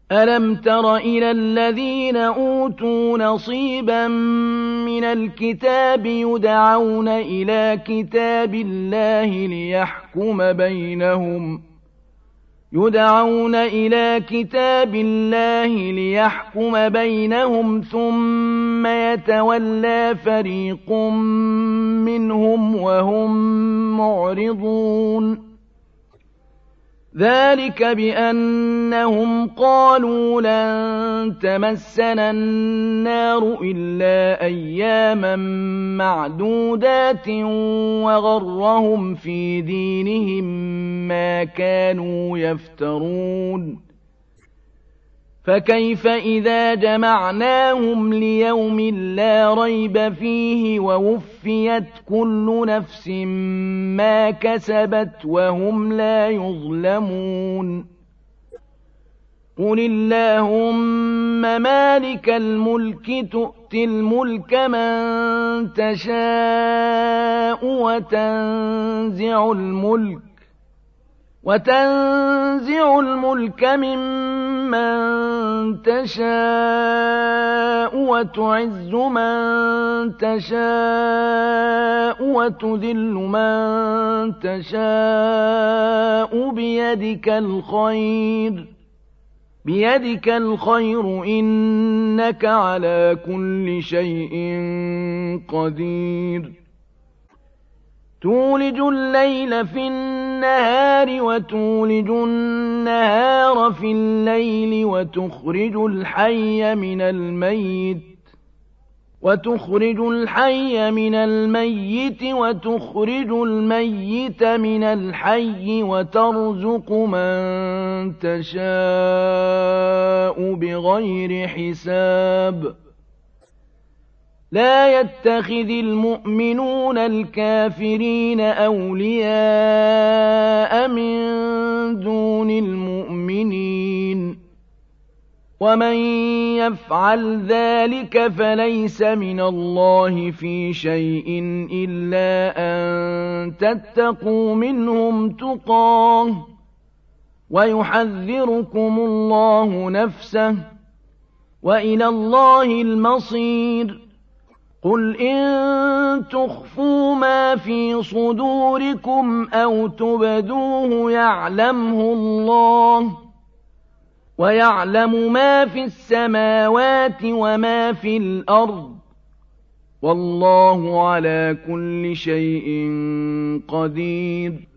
أَلَمْ تَرَ إِلَى الَّذِينَ أُوتُوا نَصِيبًا مِّنَ الْكِتَابِ يُدْعَوْنَ إِلَىٰ كِتَابِ اللَّهِ لِيَحْكُمَ بَيْنَهُمْ ثُمَّ يَتَوَلَّىٰ فَرِيقٌ مِّنْهُمْ وَهُم مُّعْرِضُونَ ذَٰلِكَ بِأَنَّهُمْ قَالُوا لَن تَمَسَّنَا النَّارُ إِلَّا أَيَّامًا مَّعْدُودَاتٍ وَغَرَّهُمْ فِي دِينِهِم مَّا كَانُوا يَفْتَرُونَ فَكَيْفَ إِذَا جَمَعْنَاهُمْ لِيَوْمٍ لَّا رَيْبَ فِيهِ وَوُفِّيَتْ كُلُّ نَفْسٍ مَّا كَسَبَتْ وَهُمْ لَا يُظْلَمُونَ قُلِ اللَّهُمَّ مَالِكَ الْمُلْكِ تُؤْتِي الْمُلْكَ مَن تَشَاءُ وَتَنزِعُ الْمُلْكَ مِمَّن تَشَاءُ وَتُعِزُّ مَن تَشَاءُ وَتُذِلُّ مَن تَشَاءُ بِيَدِكَ الْخَيْرُ ۖ إِنَّكَ عَلَىٰ كُلِّ شَيْءٍ قَدِيرٌ تُولِجُ اللَّيْلَ في النَّهَارِ وَتُولِجُ النَّهَارَ في اللَّيْلِ وَتُخْرِجُ الْحَيَّ مِنَ الْمَيِّتِ وَتُخْرِجُ الْمَيِّتَ مِنَ الْحَيِّ وَتَرْزُقُ مَن تَشَاءُ بِغَيْرِ حِسَابٍ لَا يَتَّخِذِ الْمُؤْمِنُونَ الْكَافِرِينَ أَوْلِيَاءَ مِن دُونِ الْمُؤْمِنِينَ ۖ وَمَن يَفْعَلْ ذَٰلِكَ فَلَيْسَ مِنَ اللَّهِ فِي شَيْءٍ إِلَّا أَن تَتَّقُوا مِنْهُمْ تُقَاةً ۗ وَيُحَذِّرُكُمُ اللَّهُ نَفْسَهُ ۗ وَإِلَى اللَّهِ الْمَصِيرُ قُلْ إِن تُخْفُوا مَا فِي صُدُورِكُمْ أَوْ تُبْدُوهُ يَعْلَمْهُ اللَّهُ ۗ وَيَعْلَمُ مَا فِي السَّمَاوَاتِ وَمَا في الْأَرْضِ ۗ وَاللَّهُ عَلَىٰ كُلِّ شَيْءٍ قَدِيرٌ